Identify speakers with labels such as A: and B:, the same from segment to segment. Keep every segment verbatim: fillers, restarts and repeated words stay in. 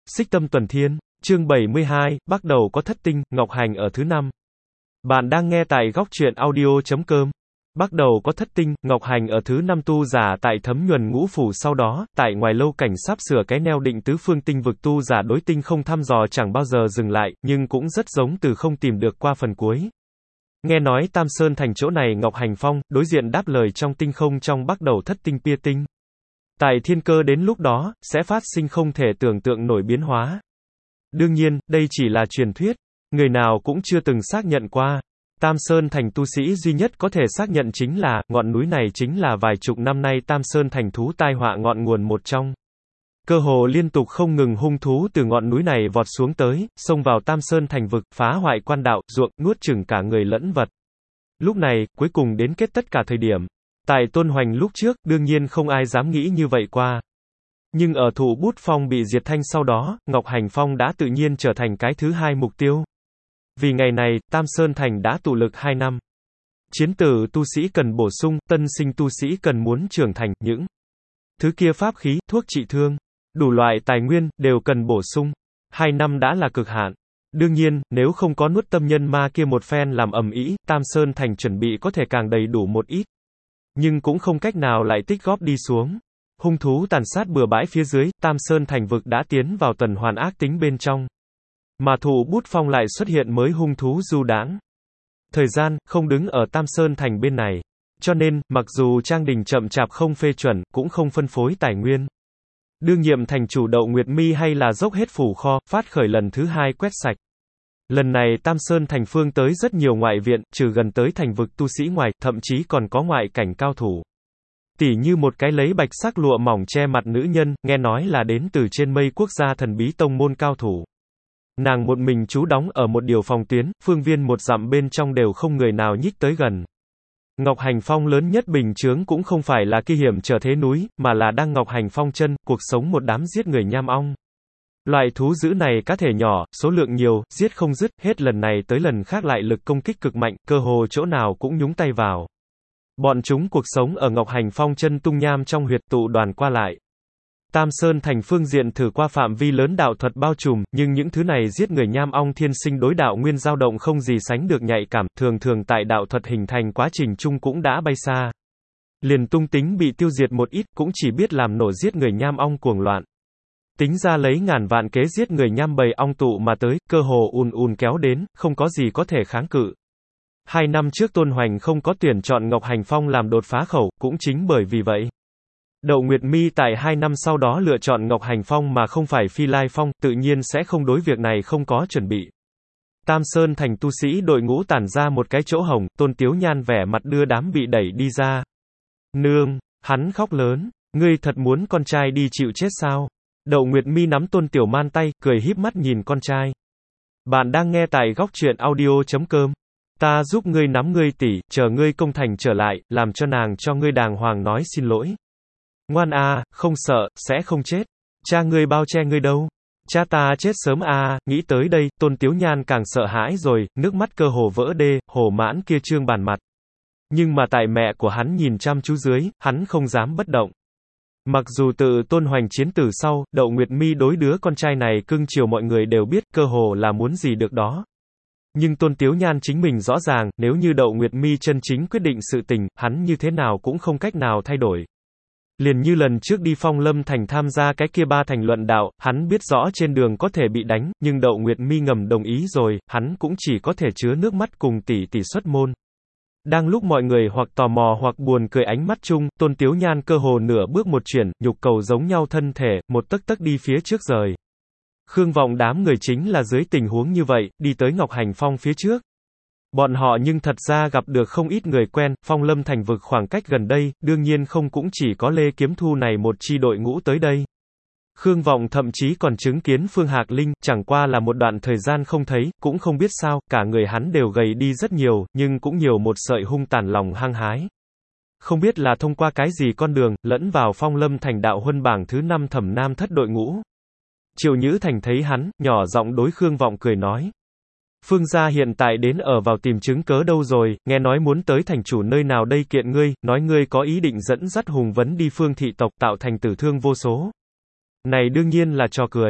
A: Xích Tâm Tuần Thiên, chương bảy mươi hai, bắt đầu có thất tinh, Ngọc Hành ở thứ năm. Bạn đang nghe tại góc truyện audio chấm com. Bắt đầu có thất tinh, Ngọc Hành ở thứ năm tu giả tại thấm nhuần ngũ phủ sau đó, tại ngoài lâu cảnh sắp sửa cái neo định tứ phương tinh vực tu giả đối tinh không thăm dò chẳng bao giờ dừng lại, nhưng cũng rất giống từ không tìm được qua phần cuối. Nghe nói Tam Sơn thành chỗ này Ngọc Hành phong, đối diện đáp lời trong tinh không trong bắt đầu thất tinh pia tinh. Tại thiên cơ đến lúc đó, sẽ phát sinh không thể tưởng tượng nổi biến hóa. Đương nhiên, đây chỉ là truyền thuyết, người nào cũng chưa từng xác nhận qua. Tam Sơn thành tu sĩ duy nhất có thể xác nhận chính là, ngọn núi này chính là vài chục năm nay Tam Sơn thành thú tai họa ngọn nguồn một trong. Cơ hồ liên tục không ngừng hung thú từ ngọn núi này vọt xuống tới, xông vào Tam Sơn thành vực, phá hoại quan đạo, ruộng, nuốt chửng cả người lẫn vật. Lúc này, cuối cùng đến kết tất cả thời điểm. Tại Tôn Hoành lúc trước, đương nhiên không ai dám nghĩ như vậy qua. Nhưng ở Thụ Bút Phong bị diệt thanh sau đó, Ngọc Hành Phong đã tự nhiên trở thành cái thứ hai mục tiêu. Vì ngày này, Tam Sơn Thành đã tụ lực hai năm. Chiến tử tu sĩ cần bổ sung, tân sinh tu sĩ cần muốn trưởng thành, những thứ kia pháp khí, thuốc trị thương, đủ loại tài nguyên, đều cần bổ sung. Hai năm đã là cực hạn. Đương nhiên, nếu không có nuốt tâm nhân ma kia một phen làm ầm ĩ, Tam Sơn Thành chuẩn bị có thể càng đầy đủ một ít. Nhưng cũng không cách nào lại tích góp đi xuống. Hung thú tàn sát bừa bãi phía dưới, Tam Sơn thành vực đã tiến vào tuần hoàn ác tính bên trong. Mà Thụ Bút Phong lại xuất hiện mới hung thú du đãng. Thời gian, không đứng ở Tam Sơn thành bên này. Cho nên, mặc dù Trang Đình chậm chạp không phê chuẩn, cũng không phân phối tài nguyên. Đương nhiệm thành chủ Đậu Nguyệt Mi hay là dốc hết phủ kho, phát khởi lần thứ hai quét sạch. Lần này Tam Sơn thành phương tới rất nhiều ngoại viện, trừ gần tới thành vực tu sĩ ngoài, thậm chí còn có ngoại cảnh cao thủ. Tỉ như một cái lấy bạch sắc lụa mỏng che mặt nữ nhân, nghe nói là đến từ trên mây quốc gia thần bí tông môn cao thủ. Nàng một mình trú đóng ở một điều phòng tuyến, phương viên một dặm bên trong đều không người nào nhích tới gần. Ngọc Hành Phong lớn nhất bình chướng cũng không phải là kỳ hiểm trở thế núi, mà là đang Ngọc Hành Phong chân, cuộc sống một đám giết người nham ong. Loại thú dữ này cá thể nhỏ, số lượng nhiều, giết không dứt, hết lần này tới lần khác lại lực công kích cực mạnh, cơ hồ chỗ nào cũng nhúng tay vào. Bọn chúng cuộc sống ở Ngọc Hành Phong chân tung nham trong huyệt tụ đoàn qua lại. Tam Sơn thành phương diện thử qua phạm vi lớn đạo thuật bao trùm, nhưng những thứ này giết người nham ong thiên sinh đối đạo nguyên dao động không gì sánh được nhạy cảm, thường thường tại đạo thuật hình thành quá trình chung cũng đã bay xa. Liền tung tính bị tiêu diệt một ít, cũng chỉ biết làm nổ giết người nham ong cuồng loạn. Tính ra lấy ngàn vạn kế giết người nham bầy ong tụ mà tới, cơ hồ ùn ùn kéo đến, không có gì có thể kháng cự. Hai năm trước Tôn Hoành không có tuyển chọn Ngọc Hành Phong làm đột phá khẩu, cũng chính bởi vì vậy. Đậu Nguyệt Mi tại hai năm sau đó lựa chọn Ngọc Hành Phong mà không phải Phi Lai Phong, tự nhiên sẽ không đối việc này không có chuẩn bị. Tam Sơn thành tu sĩ đội ngũ tản ra một cái chỗ hổng, Tôn Tiếu Nhan vẻ mặt đưa đám bị đẩy đi ra. Nương, hắn khóc lớn, ngươi thật muốn con trai đi chịu chết sao? Đậu Nguyệt Mi nắm Tôn Tiểu Man tay, cười híp mắt nhìn con trai. Bạn đang nghe tại góc truyện audio chấm com. Ta giúp ngươi nắm ngươi tỷ, chờ ngươi công thành trở lại, làm cho nàng cho ngươi đàng hoàng nói xin lỗi. Ngoan a, không sợ, sẽ không chết. Cha ngươi bao che ngươi đâu. Cha ta chết sớm a, nghĩ tới đây, Tôn Tiếu Nhan càng sợ hãi rồi, nước mắt cơ hồ vỡ đê, hồ mãn kia trương bàn mặt. Nhưng mà tại mẹ của hắn nhìn chăm chú dưới, hắn không dám bất động. Mặc dù tự Tôn Hoành chiến tử sau, Đậu Nguyệt Mi đối đứa con trai này cưng chiều mọi người đều biết, cơ hồ là muốn gì được đó. Nhưng Tôn Tiếu Nhan chính mình rõ ràng, nếu như Đậu Nguyệt Mi chân chính quyết định sự tình, hắn như thế nào cũng không cách nào thay đổi. Liền như lần trước đi Phong Lâm thành tham gia cái kia ba thành luận đạo, hắn biết rõ trên đường có thể bị đánh, nhưng Đậu Nguyệt Mi ngầm đồng ý rồi, hắn cũng chỉ có thể chứa nước mắt cùng tỷ tỷ xuất môn. Đang lúc mọi người hoặc tò mò hoặc buồn cười ánh mắt chung, Tôn Tiếu Nhan cơ hồ nửa bước một chuyển, nhục cầu giống nhau thân thể, một tấc tấc đi phía trước rời. Khương Vọng đám người chính là dưới tình huống như vậy, đi tới Ngọc Hành Phong phía trước. Bọn họ nhưng thật ra gặp được không ít người quen, Phong Lâm thành vực khoảng cách gần đây, đương nhiên không cũng chỉ có Lê Kiếm Thu này một chi đội ngũ tới đây. Khương Vọng thậm chí còn chứng kiến Phương Hạc Linh, chẳng qua là một đoạn thời gian không thấy, cũng không biết sao, cả người hắn đều gầy đi rất nhiều, nhưng cũng nhiều một sợi hung tàn lòng hăng hái. Không biết là thông qua cái gì con đường, lẫn vào Phong Lâm thành đạo huân bảng thứ năm Thẩm Nam thất đội ngũ. Triệu Nhữ Thành thấy hắn, nhỏ giọng đối Khương Vọng cười nói. Phương gia hiện tại đến ở vào tìm chứng cớ đâu rồi, nghe nói muốn tới thành chủ nơi nào đây kiện ngươi, nói ngươi có ý định dẫn dắt Hùng Vấn đi Phương thị tộc tạo thành tử thương vô số. Này đương nhiên là trò cười.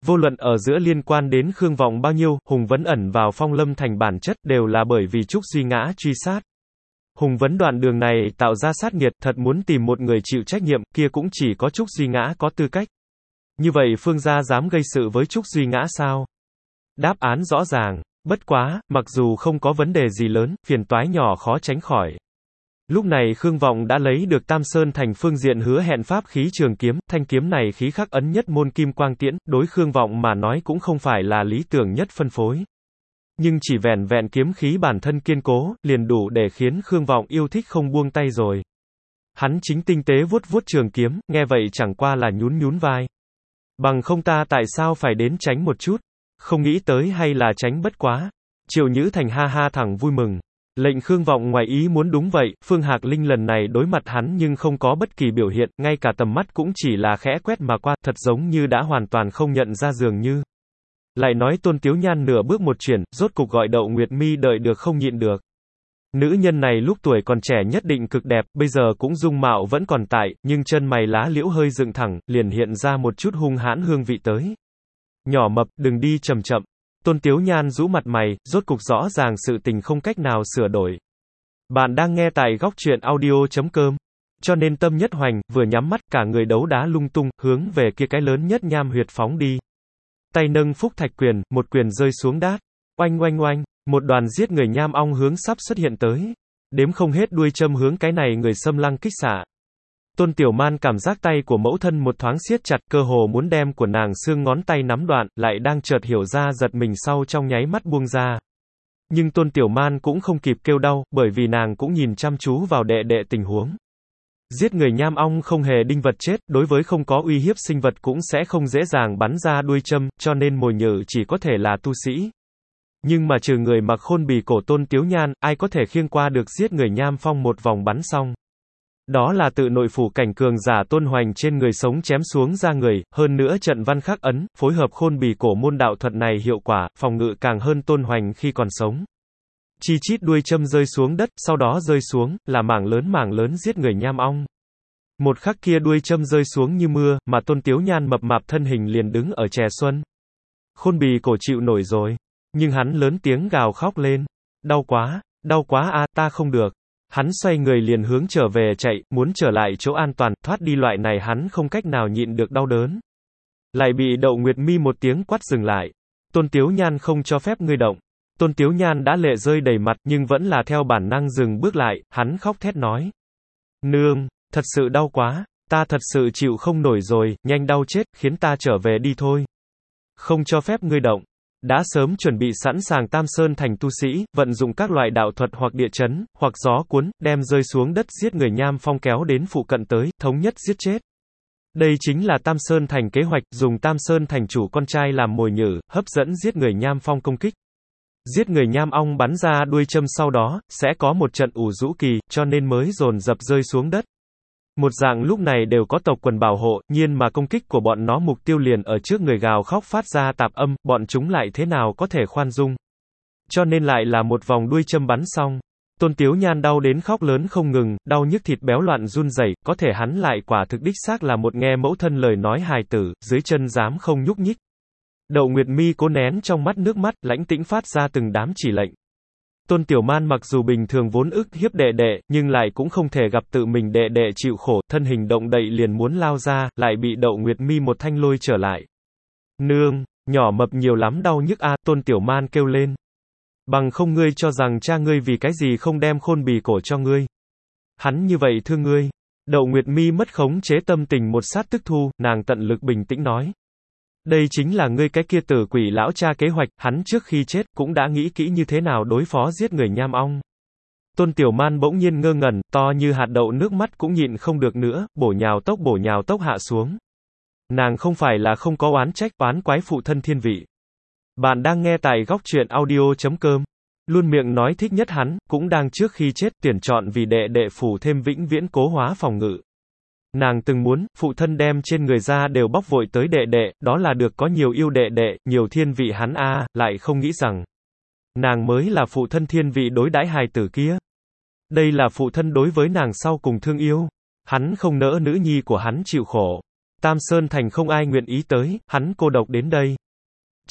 A: Vô luận ở giữa liên quan đến Khương Vọng bao nhiêu, Hùng Vấn ẩn vào Phong Lâm Thành bản chất đều là bởi vì Trúc Duy Ngã truy sát. Hùng Vấn đoạn đường này tạo ra sát nghiệt, thật muốn tìm một người chịu trách nhiệm, kia cũng chỉ có Trúc Duy Ngã có tư cách. Như vậy Phương gia dám gây sự với Trúc Duy Ngã sao? Đáp án rõ ràng. Bất quá, mặc dù không có vấn đề gì lớn, phiền toái nhỏ khó tránh khỏi. Lúc này Khương Vọng đã lấy được Tam Sơn Thành phương diện hứa hẹn pháp khí trường kiếm, thanh kiếm này khí khắc ấn nhất môn kim quang tiễn, đối Khương Vọng mà nói cũng không phải là lý tưởng nhất phân phối. Nhưng chỉ vẹn vẹn kiếm khí bản thân kiên cố, liền đủ để khiến Khương Vọng yêu thích không buông tay rồi. Hắn chính tinh tế vuốt vuốt trường kiếm, nghe vậy chẳng qua là nhún nhún vai. Bằng không ta tại sao phải đến tránh một chút? Không nghĩ tới hay là tránh bất quá. Triệu Nhữ Thành ha ha thẳng vui mừng. Lệnh Khương Vọng ngoài ý muốn đúng vậy, Phương Hạc Linh lần này đối mặt hắn nhưng không có bất kỳ biểu hiện, ngay cả tầm mắt cũng chỉ là khẽ quét mà qua, thật giống như đã hoàn toàn không nhận ra dường như. Lại nói Tôn Tiếu Nhan nửa bước một chuyển, rốt cục gọi Đậu Nguyệt Mi đợi được không nhịn được. Nữ nhân này lúc tuổi còn trẻ nhất định cực đẹp, bây giờ cũng dung mạo vẫn còn tại, nhưng chân mày lá liễu hơi dựng thẳng, liền hiện ra một chút hung hãn hương vị tới. Nhỏ mập, đừng đi chậm chậm. Tôn Tiếu Nhan rũ mặt mày, rốt cục rõ ràng sự tình không cách nào sửa đổi. Bạn đang nghe tại góc truyện audio chấm com. Cho nên tâm nhất hoành, vừa nhắm mắt cả người đấu đá lung tung, hướng về kia cái lớn nhất nham huyệt phóng đi. Tay nâng phúc thạch quyền, một quyền rơi xuống đát. Oanh oanh oanh, một đoàn giết người nham ong hướng sắp xuất hiện tới. Đếm không hết đuôi châm hướng cái này người xâm lăng kích xạ. Tôn Tiểu Man cảm giác tay của mẫu thân một thoáng siết chặt, cơ hồ muốn đem của nàng xương ngón tay nắm đoạn, lại đang chợt hiểu ra giật mình sau trong nháy mắt buông ra. Nhưng Tôn Tiểu Man cũng không kịp kêu đau, bởi vì nàng cũng nhìn chăm chú vào đệ đệ tình huống. Giết người nham ong không hề đinh vật chết, đối với không có uy hiếp sinh vật cũng sẽ không dễ dàng bắn ra đuôi châm, cho nên mồi nhử chỉ có thể là tu sĩ. Nhưng mà trừ người mặc khôn bì cổ Tôn Tiếu Nhan, ai có thể khiêng qua được giết người nham phong một vòng bắn xong. Đó là tự nội phủ cảnh cường giả Tôn Hoành trên người sống chém xuống ra người, hơn nữa trận văn khắc ấn, phối hợp khôn bì cổ môn đạo thuật này hiệu quả, phòng ngự càng hơn Tôn Hoành khi còn sống. Chi chít đuôi châm rơi xuống đất, sau đó rơi xuống, là mảng lớn mảng lớn giết người nham ong. Một khắc kia đuôi châm rơi xuống như mưa, mà Tôn Tiếu Nhan mập mạp thân hình liền đứng ở chè xuân. Khôn bì cổ chịu nổi rồi. Nhưng hắn lớn tiếng gào khóc lên. Đau quá, đau quá a, ta không được. Hắn xoay người liền hướng trở về chạy, muốn trở lại chỗ an toàn, thoát đi loại này hắn không cách nào nhịn được đau đớn. Lại bị Đậu Nguyệt Mi một tiếng quát dừng lại. Tôn Tiếu Nhan không cho phép ngươi động. Tôn Tiếu Nhan đã lệ rơi đầy mặt nhưng vẫn là theo bản năng dừng bước lại, hắn khóc thét nói. Nương, thật sự đau quá, ta thật sự chịu không nổi rồi, nhanh đau chết, khiến ta trở về đi thôi. Không cho phép ngươi động. Đã sớm chuẩn bị sẵn sàng Tam Sơn Thành tu sĩ, vận dụng các loại đạo thuật hoặc địa chấn, hoặc gió cuốn, đem rơi xuống đất giết người nham phong kéo đến phụ cận tới, thống nhất giết chết. Đây chính là Tam Sơn Thành kế hoạch, dùng Tam Sơn Thành chủ con trai làm mồi nhử, hấp dẫn giết người nham phong công kích. Giết người nham ong bắn ra đuôi châm sau đó, sẽ có một trận ủ rũ kỳ, cho nên mới dồn dập rơi xuống đất. Một dạng lúc này đều có tộc quần bảo hộ, nhiên mà công kích của bọn nó mục tiêu liền ở trước người gào khóc phát ra tạp âm, bọn chúng lại thế nào có thể khoan dung. Cho nên lại là một vòng đuôi châm bắn xong. Tôn Tiếu Nhan đau đến khóc lớn không ngừng, đau nhức thịt béo loạn run rẩy, có thể hắn lại quả thực đích xác là một nghe mẫu thân lời nói hài tử, dưới chân dám không nhúc nhích. Đậu Nguyệt Mi cố nén trong mắt nước mắt, lãnh tĩnh phát ra từng đám chỉ lệnh. Tôn Tiểu Man mặc dù bình thường vốn ức hiếp đệ đệ, nhưng lại cũng không thể gặp tự mình đệ đệ chịu khổ, thân hình động đậy liền muốn lao ra, lại bị Đậu Nguyệt Mi một thanh lôi trở lại. Nương, nhỏ mập nhiều lắm đau nhức a, Tôn Tiểu Man kêu lên. Bằng không ngươi cho rằng cha ngươi vì cái gì không đem khôn bì cổ cho ngươi. Hắn như vậy thương ngươi. Đậu Nguyệt Mi mất khống chế tâm tình một sát tức thu, nàng tận lực bình tĩnh nói. Đây chính là ngươi cái kia tử quỷ lão cha kế hoạch, hắn trước khi chết, cũng đã nghĩ kỹ như thế nào đối phó giết người nham ong. Tôn Tiểu Man bỗng nhiên ngơ ngẩn, to như hạt đậu nước mắt cũng nhịn không được nữa, bổ nhào tốc bổ nhào tốc hạ xuống. Nàng không phải là không có oán trách, oán quái phụ thân thiên vị. Bạn đang nghe tại góc truyện audio chấm com. Luôn miệng nói thích nhất hắn, cũng đang trước khi chết tuyển chọn vì đệ đệ phủ thêm vĩnh viễn cố hóa phòng ngự. Nàng từng muốn, phụ thân đem trên người ra đều bóc vội tới đệ đệ, đó là được có nhiều yêu đệ đệ, nhiều thiên vị hắn a, à, lại không nghĩ rằng. Nàng mới là phụ thân thiên vị đối đãi hài tử kia. Đây là phụ thân đối với nàng sau cùng thương yêu. Hắn không nỡ nữ nhi của hắn chịu khổ. Tam Sơn Thành không ai nguyện ý tới, hắn cô độc đến đây.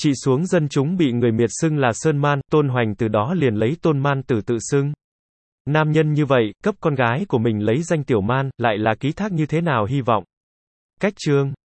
A: Trị xuống dân chúng bị người miệt xưng là Sơn Man, Tôn Hoành từ đó liền lấy Tôn Man Tử tự xưng. Nam nhân như vậy, cấp con gái của mình lấy danh Tiểu Man, lại là ký thác như thế nào hy vọng. Cách chương